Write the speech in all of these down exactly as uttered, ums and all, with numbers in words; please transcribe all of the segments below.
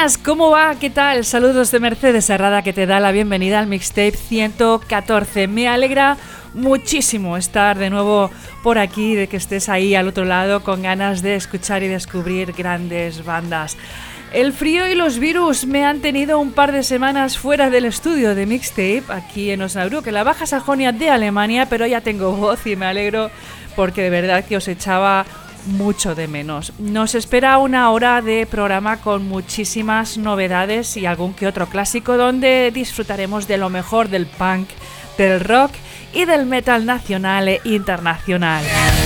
buenas, ¿cómo va? ¿Qué tal? Saludos de Mercedes Herrada, que te da la bienvenida al Mixtape ciento catorce. Me alegra muchísimo estar de nuevo por aquí, de que estés ahí al otro lado con ganas de escuchar y descubrir grandes bandas. El frío y los virus me han tenido un par de semanas fuera del estudio de Mixtape, aquí en Osnabrück, en la Baja Sajonia de Alemania, pero ya tengo voz y me alegro porque de verdad que os echaba mucho de menos. Nos espera una hora de programa con muchísimas novedades y algún que otro clásico donde disfrutaremos de lo mejor del punk, del rock y del metal nacional e internacional.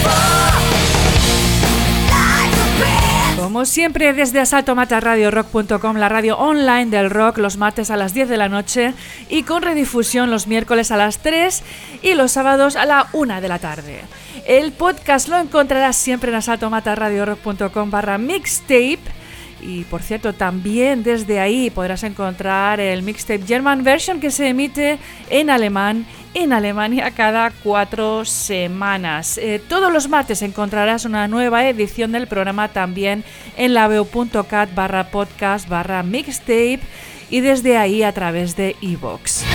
Como siempre, desde asalto mata radio rock punto com, la radio online del rock, los martes a las diez de la noche y con redifusión los miércoles a las tres y los sábados a la una de la tarde. El podcast lo encontrarás siempre en asalto mata radio rock punto com barra mixtape. Y por cierto, también desde ahí podrás encontrar el Mixtape German Version, que se emite en alemán en Alemania cada cuatro semanas. Eh, todos los martes encontrarás una nueva edición del programa también en laveo.cat barra podcast barra mixtape y desde ahí a través de iVoox.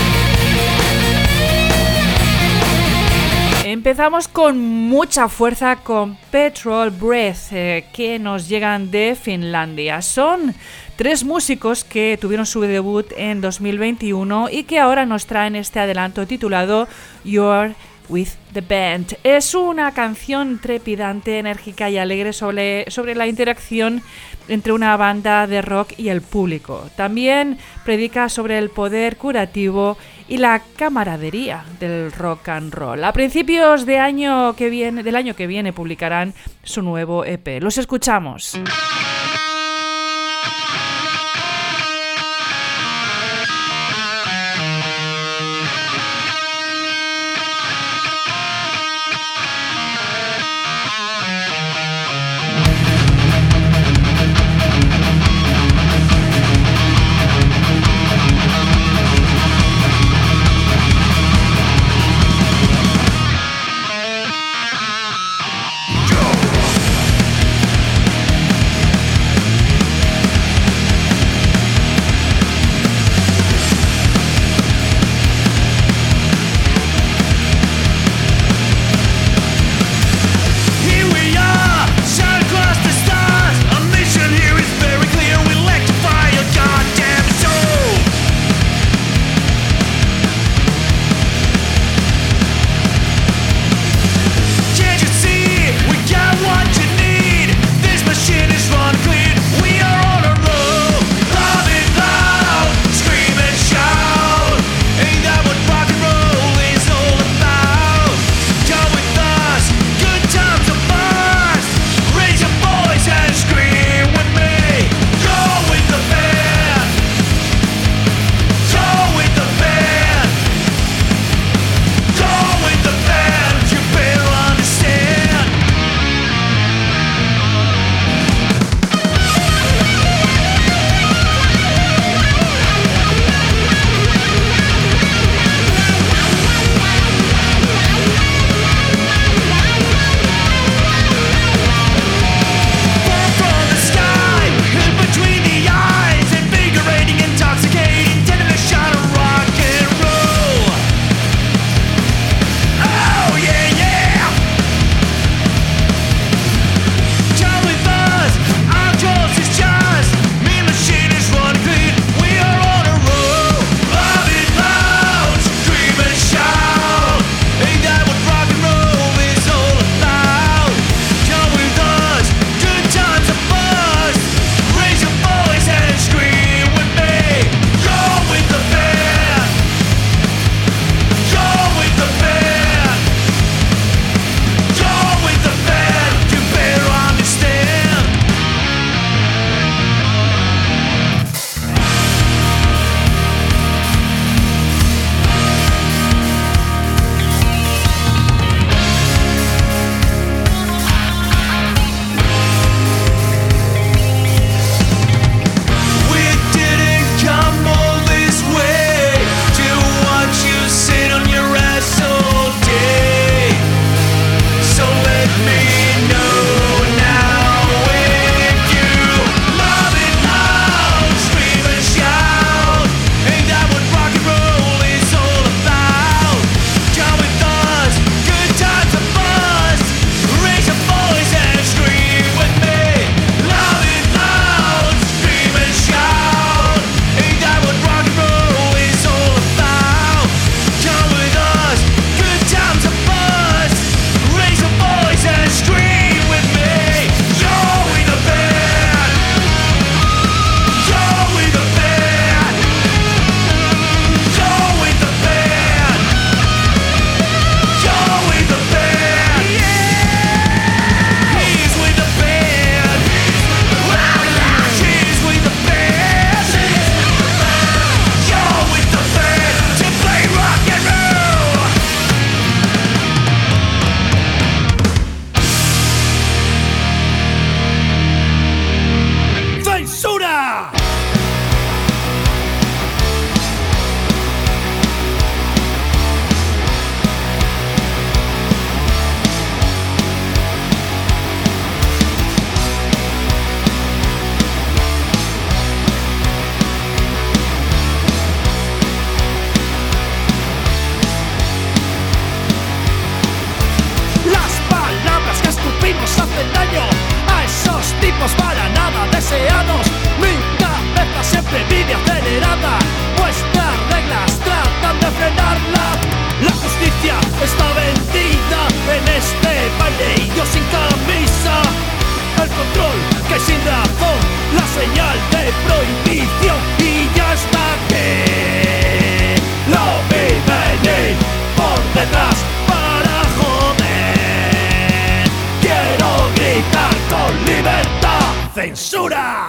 Empezamos con mucha fuerza con Petrol Breath, eh, que nos llegan de Finlandia. Son tres músicos que tuvieron su debut en dos mil veintiuno y que ahora nos traen este adelanto titulado You're With The Band. Es una canción trepidante, enérgica y alegre sobre, sobre la interacción entre una banda de rock y el público. También predica sobre el poder curativo y la camaradería del rock and roll. A principios de año que viene, del año que viene publicarán su nuevo E P. Los escuchamos. vuestra envidia acelerada, vuestras reglas tratan de frenarla. La justicia está vendida en este baile y yo sin camisa. El control que sin razón, la señal de prohibición y ya está que lo vi venir por detrás para joder. Quiero gritar con libertad, censura.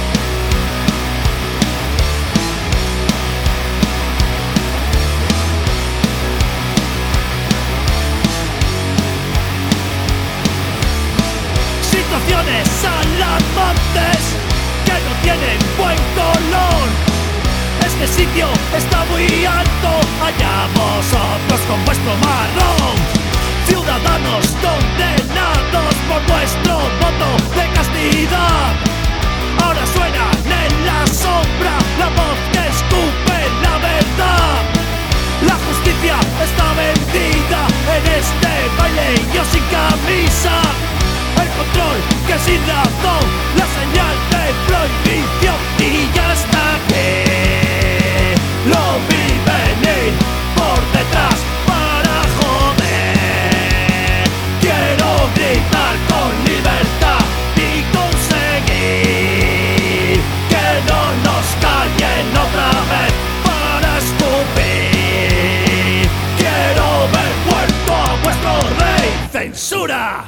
Situaciones alarmantes que no tienen buen color. Este sitio está muy alto, allá vosotros con vuestro marrón. Ciudadanos condenados por vuestro voto de castidad. Ahora suena en la sombra la voz que escupe la verdad. La justicia está vendida en este baile y yo sin camisa. El control que sin razón, la señal de prohibición y ya está que lo vi venir por detrás para joder. Quiero gritar con libertad y conseguir que no nos callen otra vez para escupir. Quiero ver muerto a vuestro rey, censura.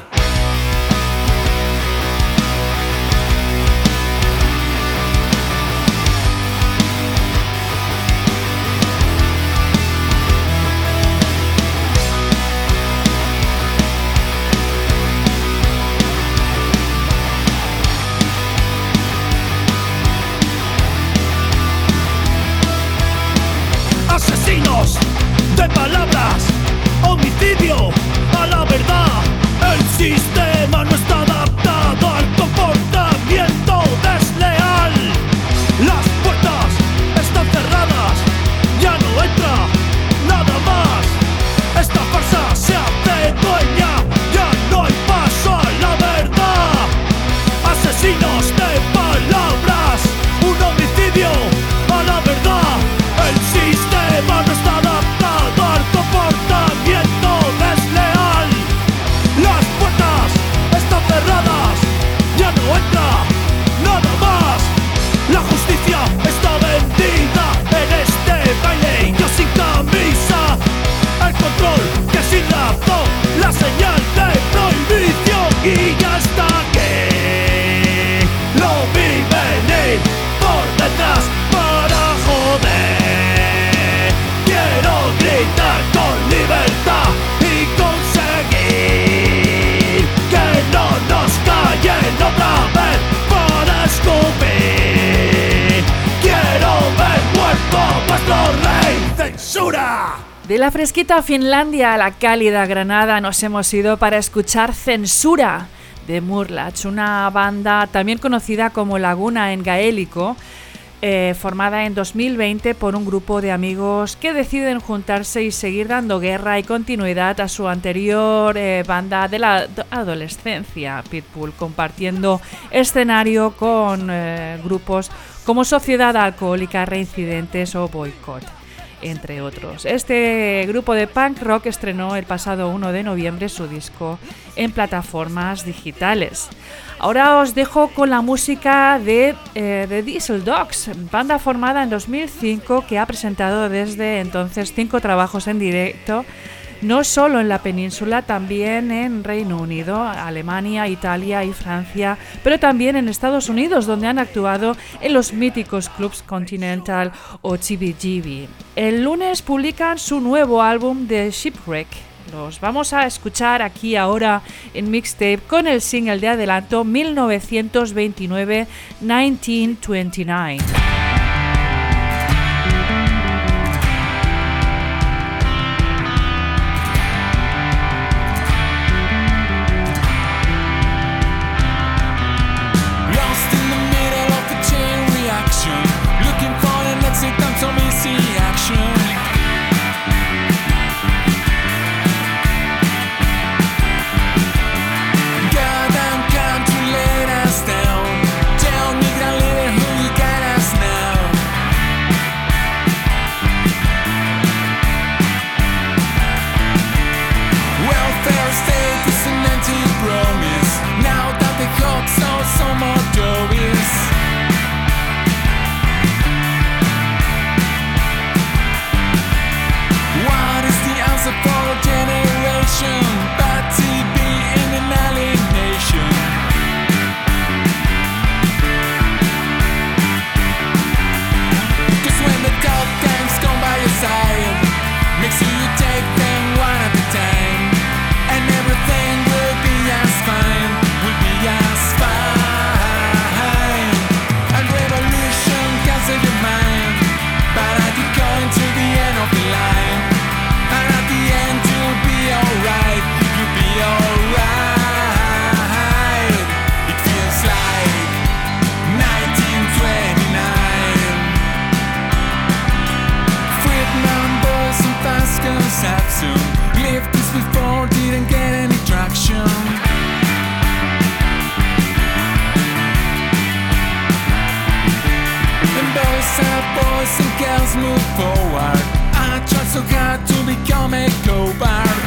Asesinos de palabras, homicidio a la verdad. El sistema no está adaptado al comportamiento desleal. Las puertas están cerradas, ya no entra nada más. Esta farsa se hace dueña, ya no hay paso a la verdad. Asesinos de palabras, un homicidio a la verdad. El sistema no está adaptado al comportamiento desleal. Las puertas están cerradas, ya no entra nada más. La justicia está vendida en este baile y yo sin camisa. El control que sin razón, la señal de prohibición y ya está que lo vi venir por detrás para joder. Quiero gritar con libertad y conseguir que no nos callen otra vez para escupir. Quiero ver muerto a vuestro rey, censura. De la fresquita Finlandia a la cálida Granada nos hemos ido para escuchar Censura de Murlach, una banda también conocida como Laguna en gaélico, eh, formada en dos mil veinte por un grupo de amigos que deciden juntarse y seguir dando guerra y continuidad a su anterior eh, banda de la adolescencia, Pitbull, compartiendo escenario con eh, grupos como Sociedad Alcohólica, Reincidentes o Boycott, entre otros. Este grupo de punk rock estrenó el pasado uno de noviembre su disco en plataformas digitales. Ahora os dejo con la música de eh, The Diesel Dogs, banda formada en dos mil cinco que ha presentado desde entonces cinco trabajos en directo, no solo en la península, también en Reino Unido, Alemania, Italia y Francia, pero también en Estados Unidos, donde han actuado en los míticos clubs Continental o G B G B. El lunes publican su nuevo álbum The Shipwreck. Los vamos a escuchar aquí ahora en Mixtape con el single de adelanto mil novecientos veintinueve, nineteen twenty-nine. Now sad soon. Lived this before, didn't get any traction. And boys are boys and girls move forward. I tried so hard to become a go-bard.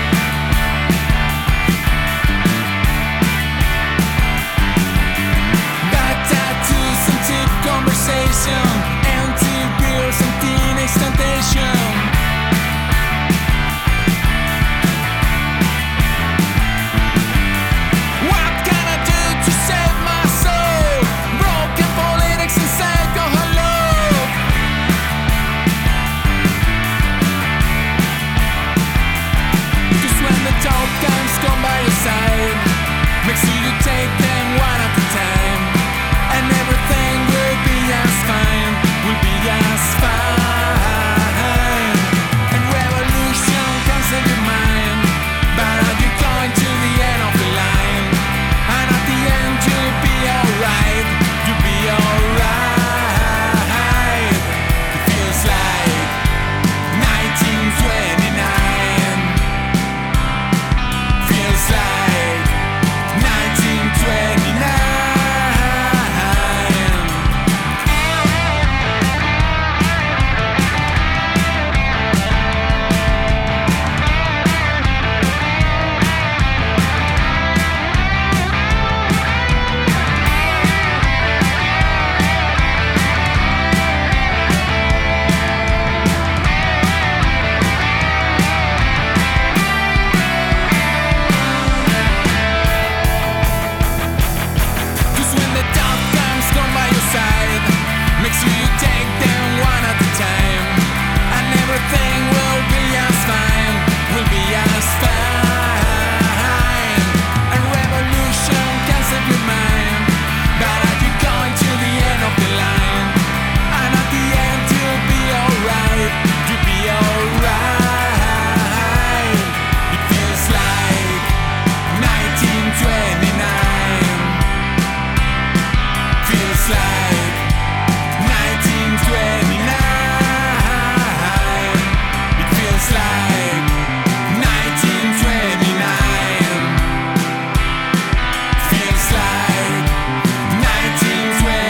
Bad tattoos and cheap conversation, empty beers and teenage temptation. What can I do to save my soul? Broken politics and alcohol love. Just when the tough times come by your side, make sure you take them one at a time, and everything will be as fine, will be as fine. And revolution comes in your mind, but are you going to the end of the line? And at the end you'll be alright, you'll be alright. It feels like nineteen twenty-nine. Feels like nineteen twenty-nine. Just when the tough times come by your side, make sure you take them one at a time, and everything will be as fine, will be as fine. And revolution can save your mind, but are you going to the end of the line? And at the end you'll be alright, you'll be alright. It feels like nineteen twenty-nine. Feels like nineteen twenty-nine. It feels like nineteen twenty-nine. Feels like nineteen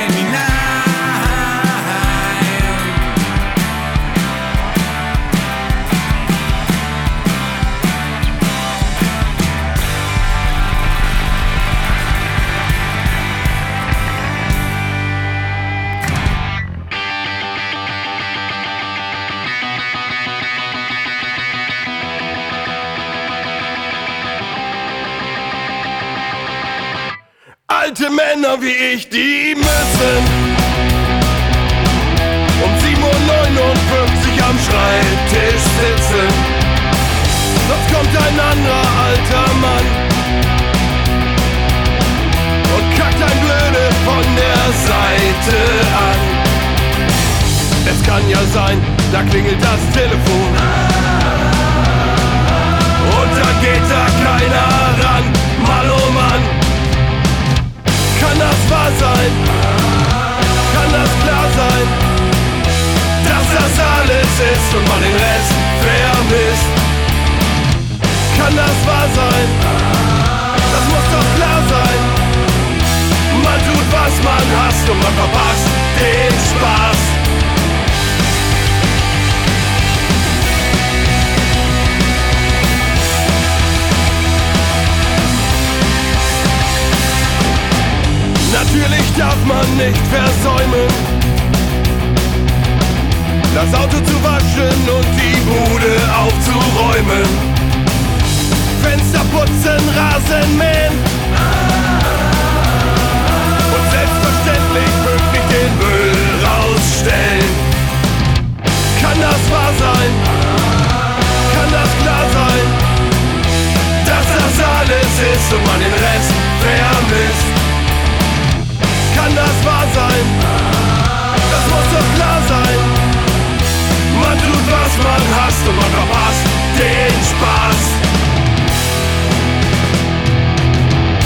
Alte Männer wie ich, die müssen um sieben Uhr neunundfünfzig am Schreibtisch sitzen. Sonst kommt ein anderer alter Mann und kackt ein Blöde von der Seite an. Es kann ja sein, da klingelt das Telefon und da geht da keiner ran. Mann, oh Mann. Kann das wahr sein? Kann das klar sein? Dass das alles ist und man den Rest vermisst. Kann das wahr sein? Das muss doch klar sein. Man tut, was man hasst und man verpasst den Spaß. Natürlich darf man nicht versäumen, das Auto zu waschen und die Bude aufzuräumen, Fenster putzen, Rasen mähen und selbstverständlich pünktlich den Müll rausstellen. Kann das wahr sein? Kann das klar sein? Dass das alles ist und man den Rest vermisst. Kann das wahr sein? Das muss doch klar sein. Man tut, was man hasst und man verpasst den Spaß.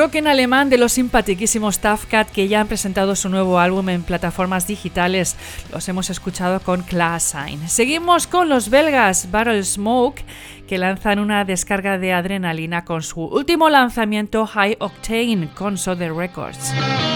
rock en alemán de los simpaticísimos Tough Cat, que ya han presentado su nuevo álbum en plataformas digitales. Los hemos escuchado con Class Sign. Seguimos con los belgas Barrel Smoke, que lanzan una descarga de adrenalina con su último lanzamiento High Octane con Soder Records.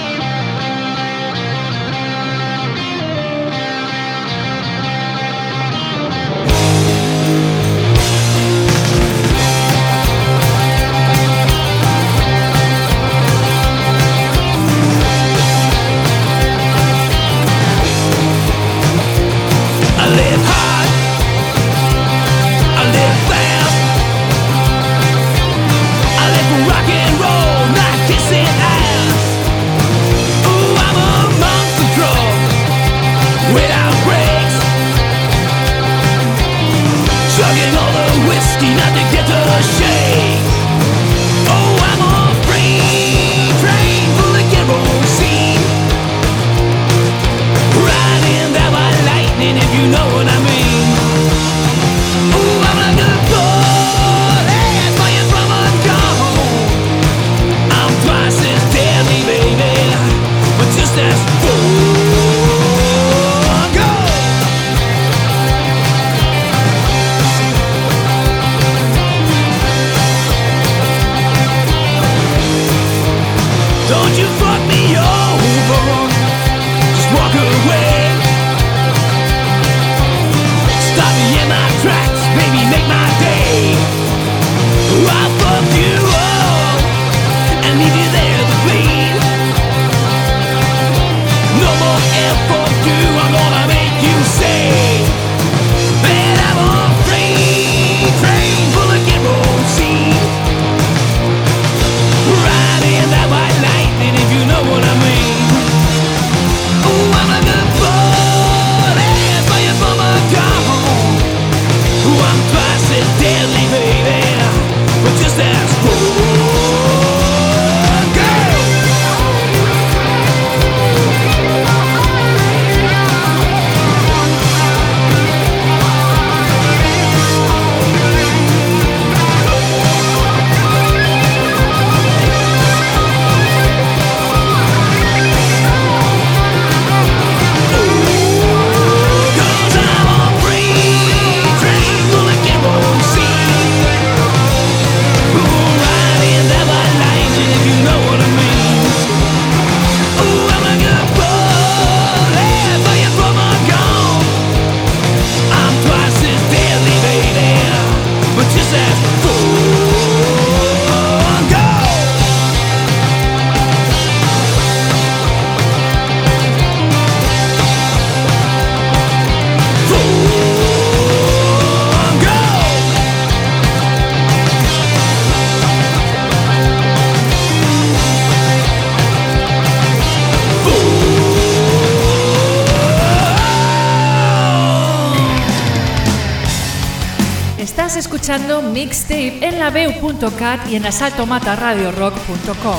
Escuchando Mixtape en la veu punto cat y en asalto mata radio rock punto com.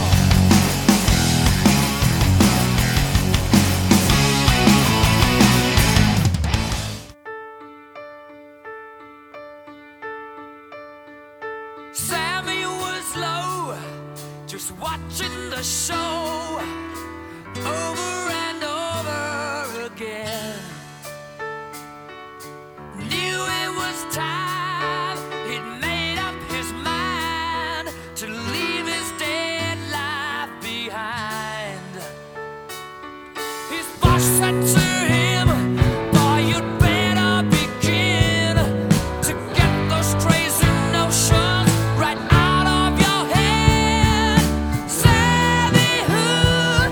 Sammy was low, just watching the show over and over again. Knew it was time. Said to him, boy, you'd better begin to get those crazy notions right out of your head. Savvy who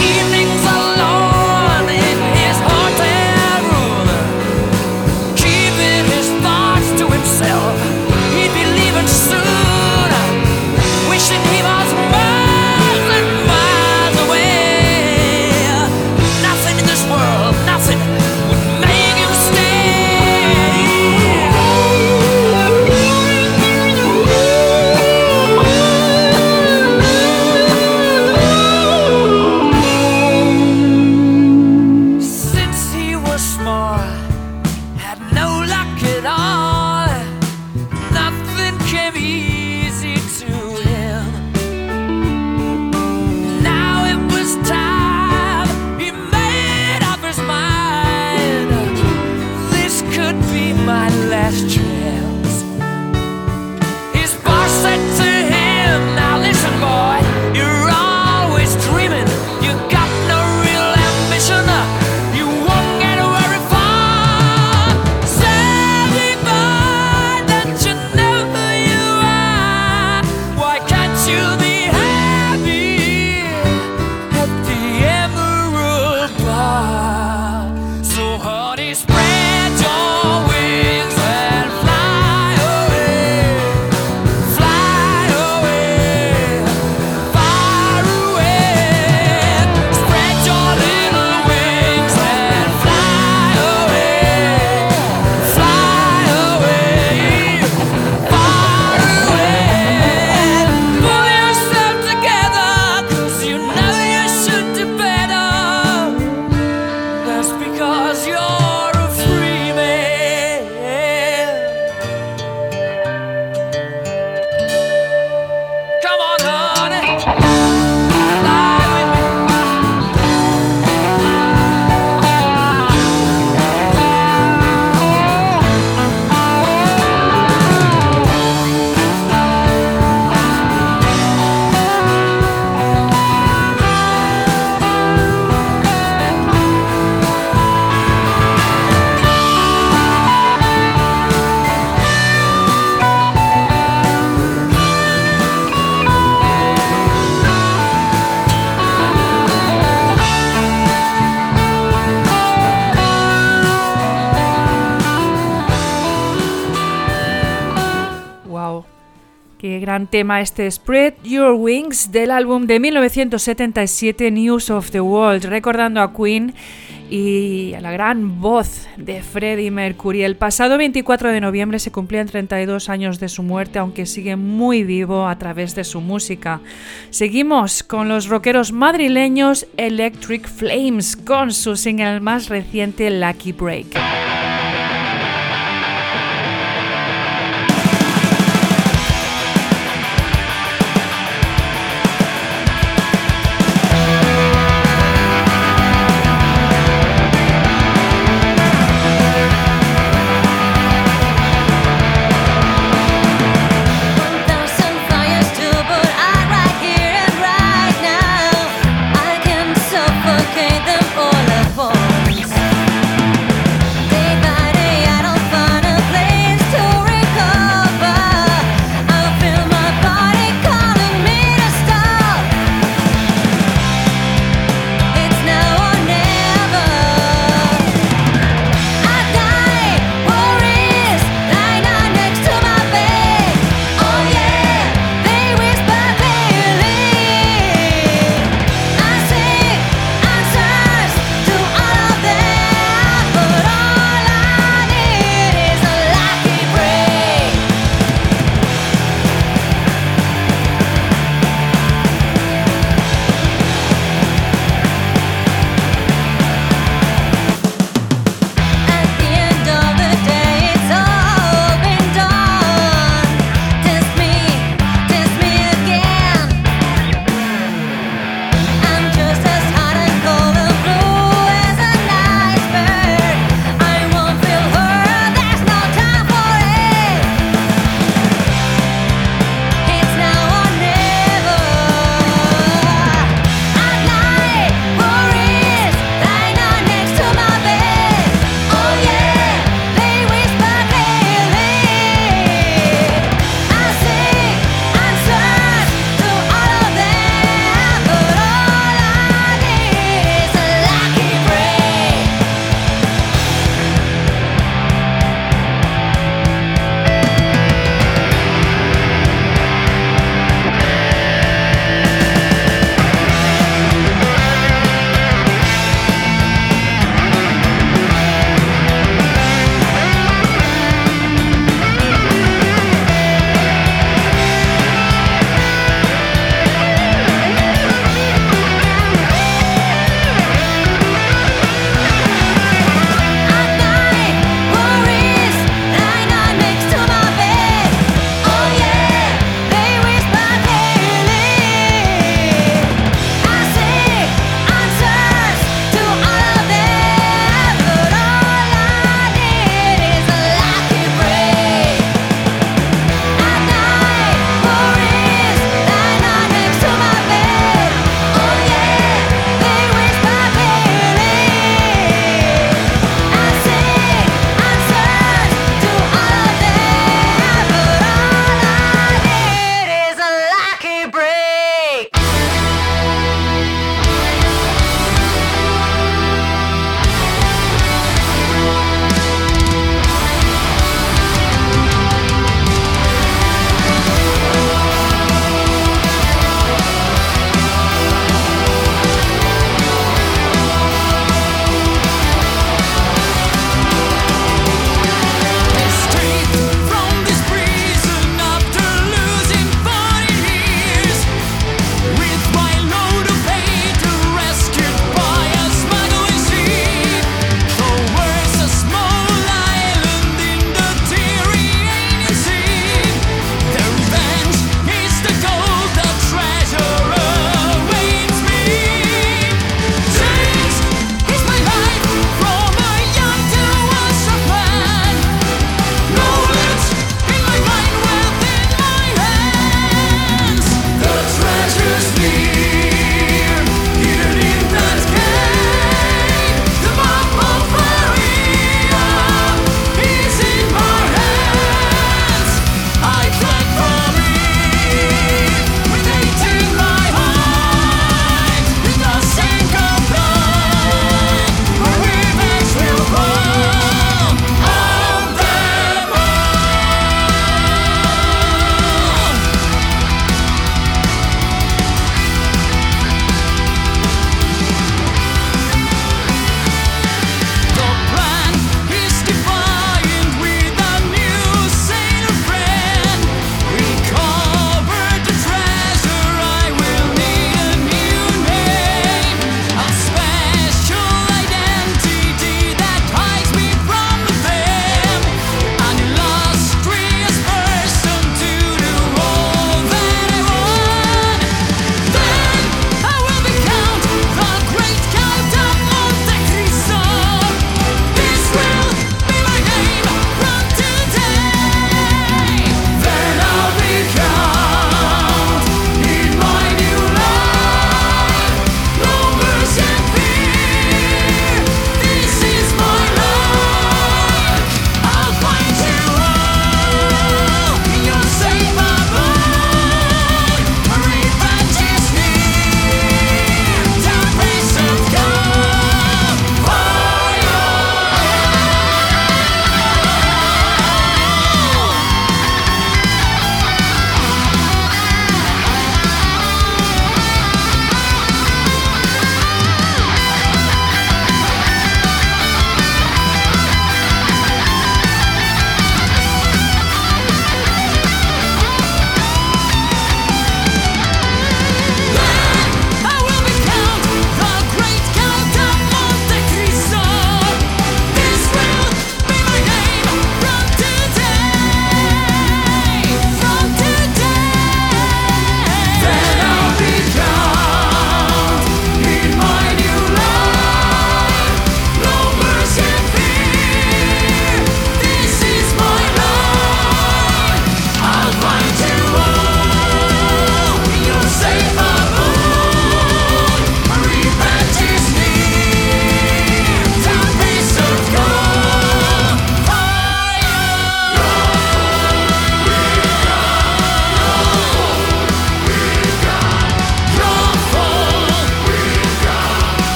Evenings alone in his hotel room, keeping his thoughts to himself. He'd be leaving soon, wishing he was miles and miles away. Nothing in this world, nothing would make him Since he was small, had no luck at all. Nothing came easy to him. Now it was time he made up his mind. This could be my last chance. His boss said to him, now listen boy, you're always dreaming. You got no real ambition. You won't get very far. Satisfied that you know who you are. Why can't you be happy at the Emerald Bar? So honey, spread your wings and fly away, fly away, far away. Spread your little wings and fly away, fly away, far away. Pull yourself together, 'cause you know you should do better. That's because you're a free man. Come on, honey, fly with me. Wow, qué gran tema este Spread Your Wings del álbum de mil novecientos setenta y siete News of the World, recordando a Queen y a la gran voz de Freddie Mercury. El pasado veinticuatro de noviembre se cumplían treinta y dos años de su muerte, aunque sigue muy vivo a través de su música. Seguimos con los rockeros madrileños Electric Flames con su single más reciente Lucky Break. Thousand fires to put out right here and right now. I can suffocate them all at once. They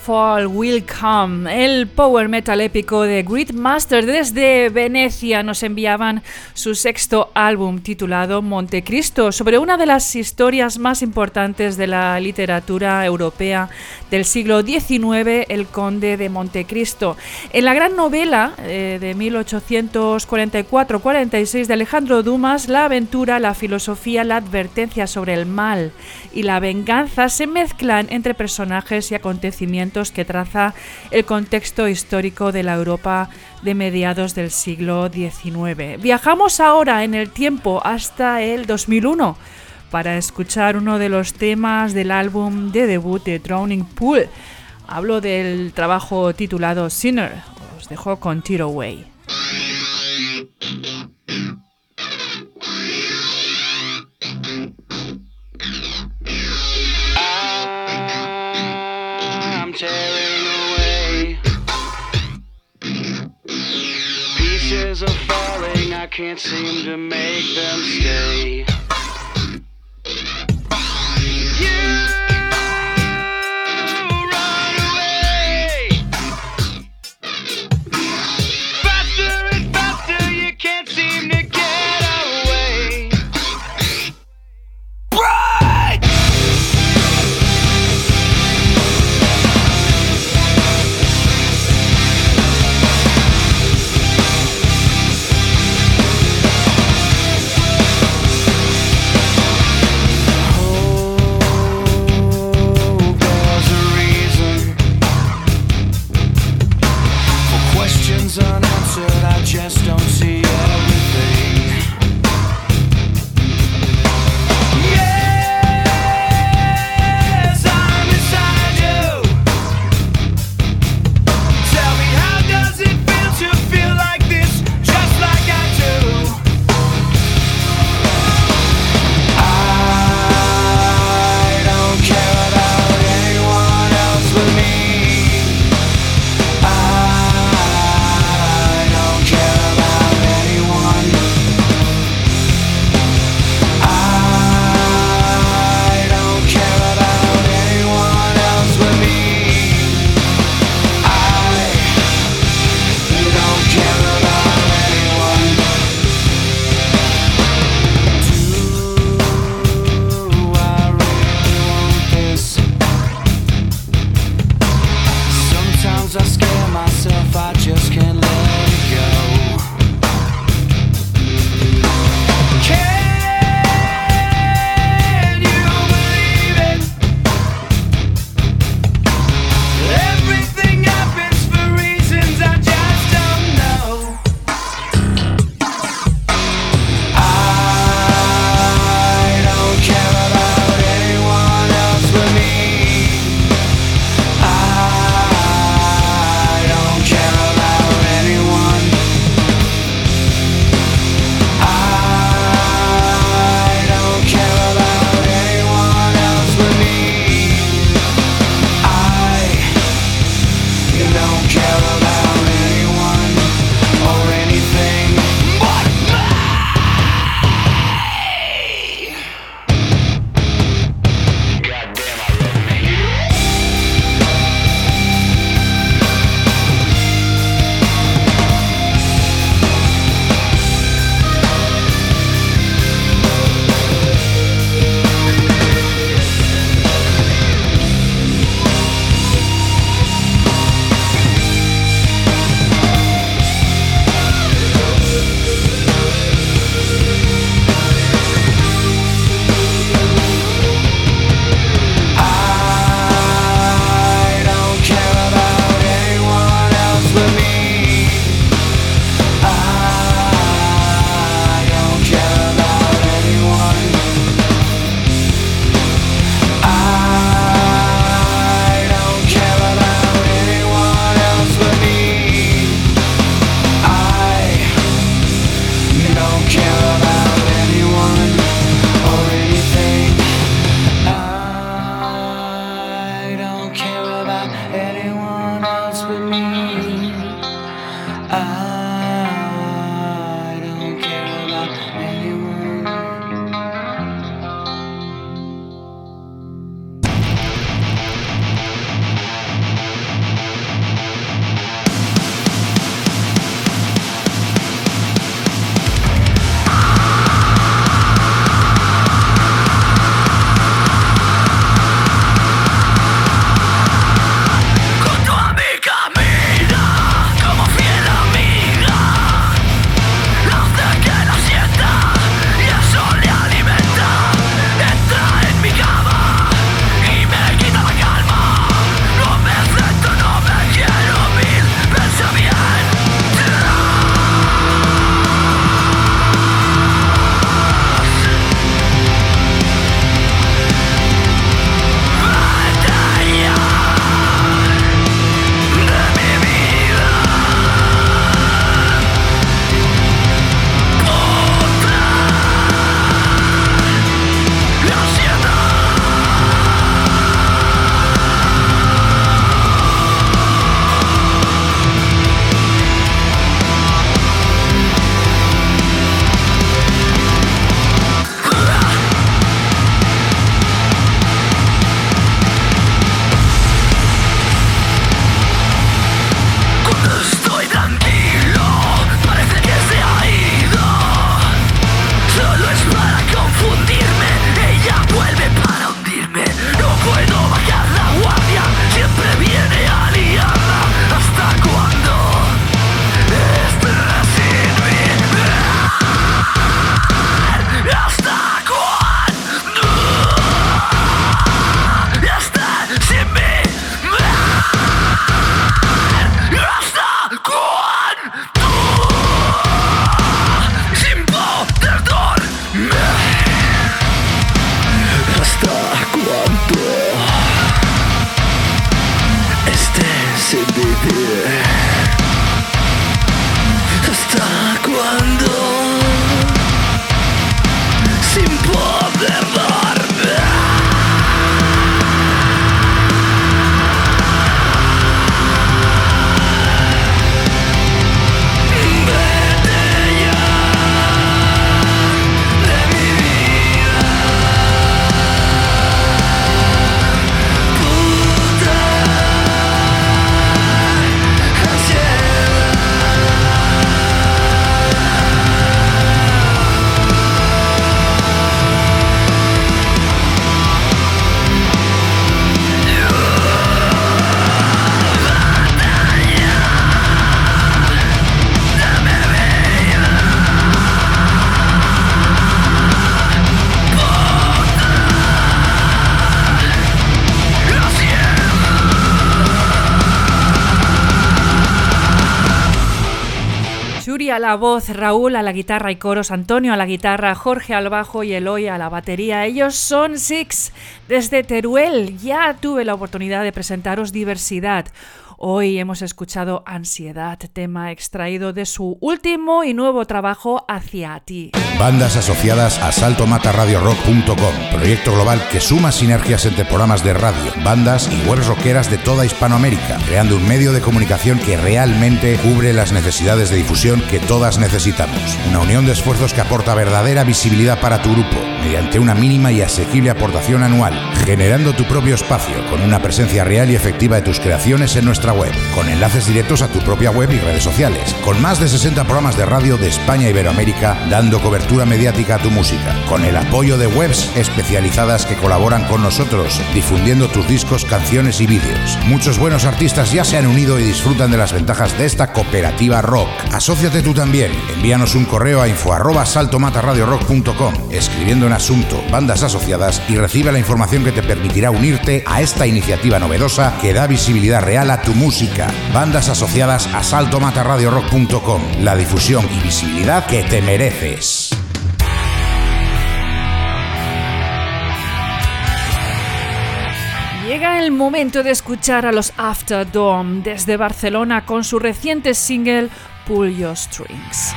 Fall Will Come, el power metal épico de Gridmaster. Desde Venecia nos enviaban su sexto álbum titulado Montecristo, sobre una de las historias más importantes de la literatura europea del siglo diecinueve, El Conde de Montecristo. En la gran novela eh, de mil ochocientos cuarenta y cuatro cuarenta y seis de Alejandro Dumas, la aventura, la filosofía, la advertencia sobre el mal y la venganza se mezclan entre personajes y acontecimientos que traza el contexto histórico de la Europa de mediados del siglo diecinueve. Viajamos ahora en el tiempo hasta el dos mil uno para escuchar uno de los temas del álbum de debut de Drowning Pool. Hablo del trabajo titulado Sinner. Os dejo con Tear Away. I'm tearing away. Pieces are falling, I can't seem to make them stay. You run away. Faster and faster, you can't seem to get away. Break! a la voz, Raúl a la guitarra y coros, Antonio a la guitarra, Jorge al bajo y Eloy a la batería. Ellos son Six. Desde Teruel ya tuve la oportunidad de presentaros Diversidad. Hoy hemos escuchado Ansiedad, tema extraído de su último y nuevo trabajo, Hacia ti. Bandas asociadas a salto mata radio rock punto com, proyecto global que suma sinergias entre programas de radio, bandas y webs rockeras de toda Hispanoamérica, creando un medio de comunicación que realmente cubre las necesidades de difusión que todas necesitamos. Una unión de esfuerzos que aporta verdadera visibilidad para tu grupo, mediante una mínima y asequible aportación anual, generando tu propio espacio con una presencia real y efectiva de tus creaciones en nuestra web, con enlaces directos a tu propia web y redes sociales, con más de sesenta programas de radio de España e Iberoamérica dando cobertura mediática a tu música, con el apoyo de webs especializadas que colaboran con nosotros, difundiendo tus discos, canciones y vídeos. Muchos buenos artistas ya se han unido y disfrutan de las ventajas de esta cooperativa rock. Asóciate tú también. Envíanos un correo a info arroba salto mata radio rock punto com, escribiendo en asunto bandas asociadas, y recibe la información que te permitirá unirte a esta iniciativa novedosa que da visibilidad real a tu música. Bandas asociadas a salto mata radio rock punto com, la difusión y visibilidad que te mereces. Llega el momento de escuchar a los After Dawn desde Barcelona con su reciente single Pull Your Strings.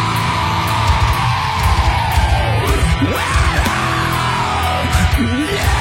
Yeah.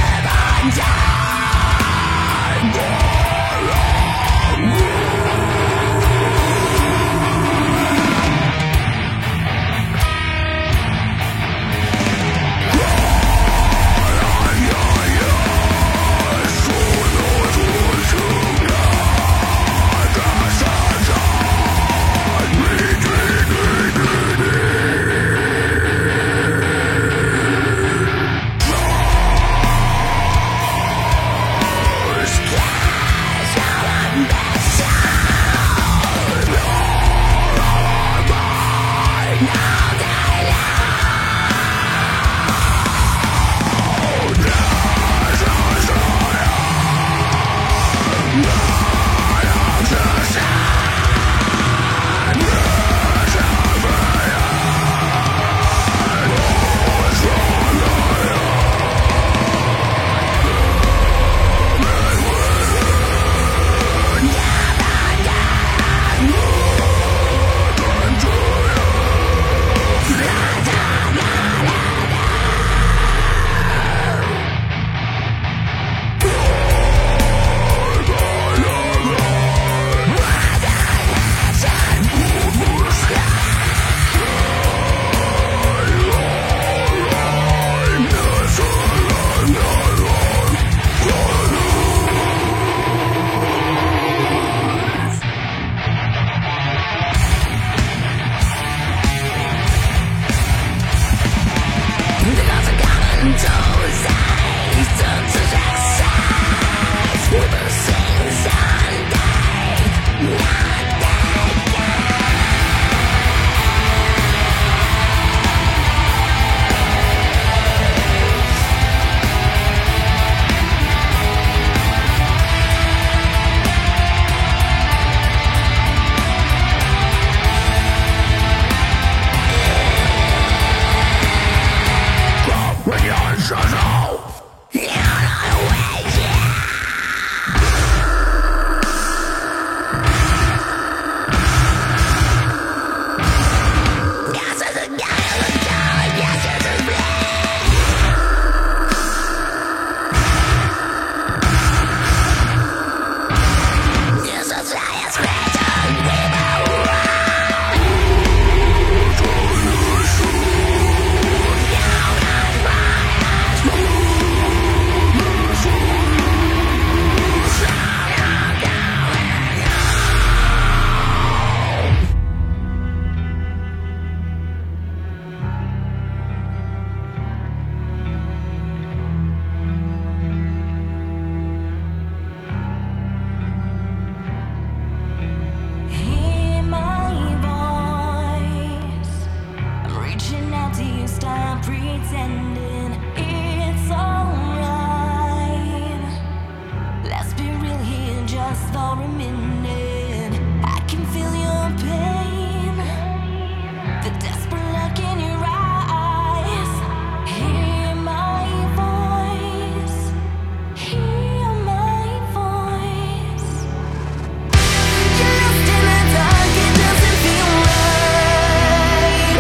just for a minute. I can feel your pain, the desperate look in your eyes. Hear my voice, hear my voice. You're lost in the dark, it doesn't feel right.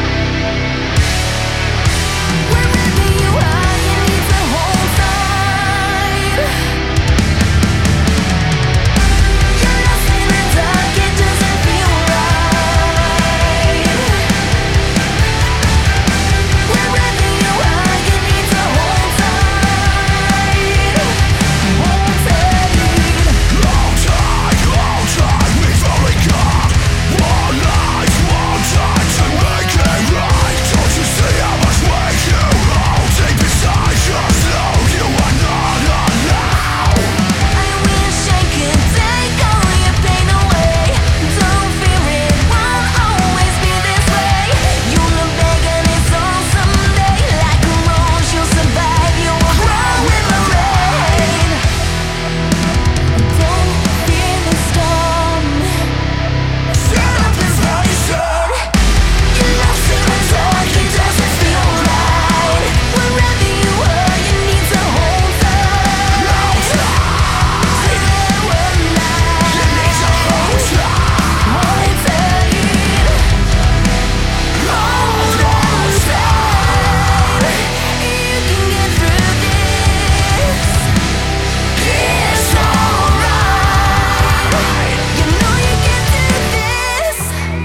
Wherever you are, you need to hold tight. You're lost in the dark, it doesn't feel right. Wherever you are, you need to hold tight. Hold tight. Hold tight, hold tight, we've only got one life, one time to make it right. Don't you see how much weight you hold deep inside? Just know you are not alone. I wish I could take all your pain away. Don't fear, it won't always be this way. You'll look back and it's all someday. Like a rose, you'll survive, you will grow in the rain. Don't fear the storm. Stand up and face it. You're lost in the dark, it doesn't feel right. Wherever you are, you need to hold tight. Hold tight. You need to hold tight, Hold tight. hold on tight. You can get through this. It's alright. You know you can do this.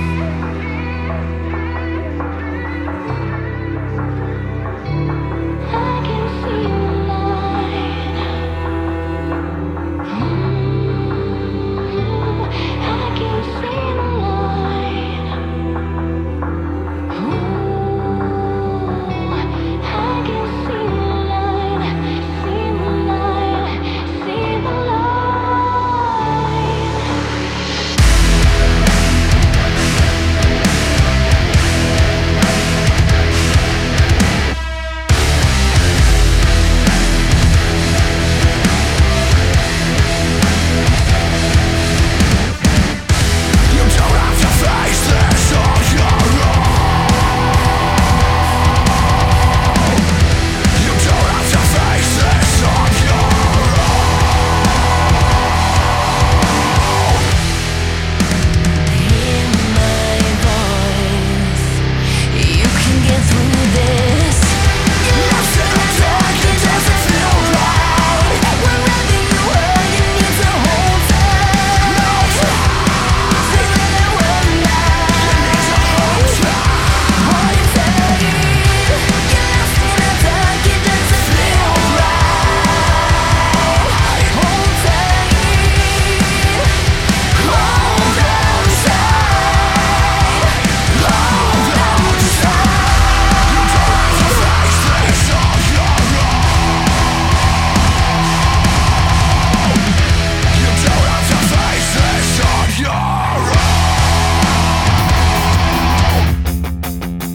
I can see the light. I can see the light. I can see the light, see the light, see the light. You don't have to face this on your own. You don't have to face this on your own. Hear my voice. You can get through this. You're lost in the dark, it doesn't feel right. Wherever you are, you need to hold tight. Say that I will not. Hold tight. You're lost in the dark, it doesn't feel right. Hold tight. Hold on tight. Hold on You don't have to face this on your own.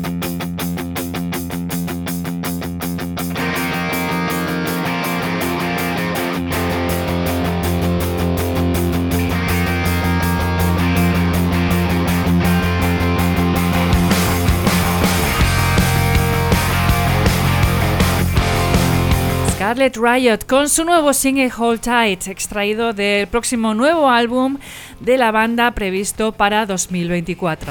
Scarlet Riot con su nuevo single Hold Tight, extraído del próximo nuevo álbum de la banda previsto para dos mil veinticuatro.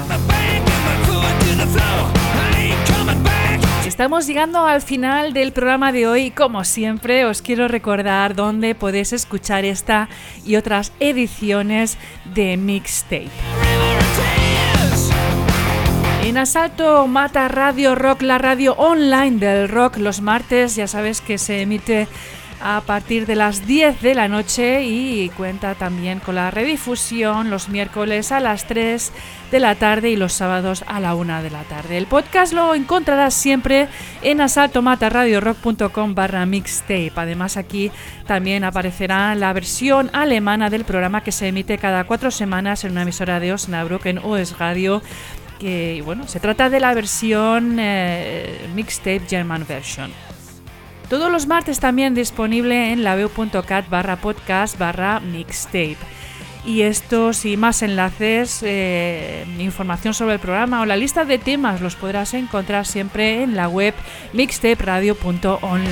Estamos llegando al final del programa de hoy. Como siempre, os quiero recordar dónde podéis escuchar esta y otras ediciones de Mixtape. En Asalto Mata Radio Rock, la radio online del rock, los martes, ya sabes que se emite a partir de las diez de la noche y cuenta también con la redifusión los miércoles a las tres de la tarde y los sábados a la una de la tarde. El podcast lo encontrarás siempre en asaltomataradiorock.com barra mixtape. Además, aquí también aparecerá la versión alemana del programa que se emite cada cuatro semanas en una emisora de Osnabrück, en O S Radio, que bueno, se trata de la versión eh, mixtape German version. Todos los martes también disponible en laveu.cat barra podcast barra mixtape. Y estos y más enlaces, eh, información sobre el programa o la lista de temas los podrás encontrar siempre en la web mixtaperadio punto online.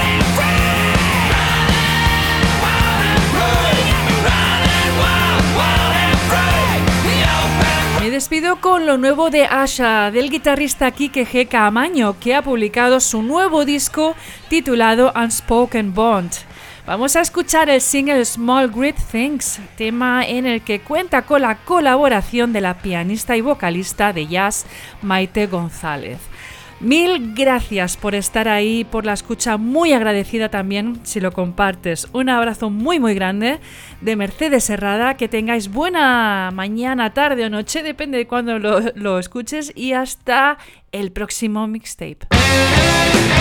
Me despido con lo nuevo de Asha, del guitarrista Quique G. Caamaño, que ha publicado su nuevo disco titulado Unspoken Bond. Vamos a escuchar el single Small Great Things, tema en el que cuenta con la colaboración de la pianista y vocalista de jazz Maite González. Mil gracias por estar ahí, por la escucha, muy agradecida también si lo compartes. Un abrazo muy muy grande de Mercedes Serrada, que tengáis buena mañana, tarde o noche, depende de cuándo lo, lo escuches, y hasta el próximo mixtape.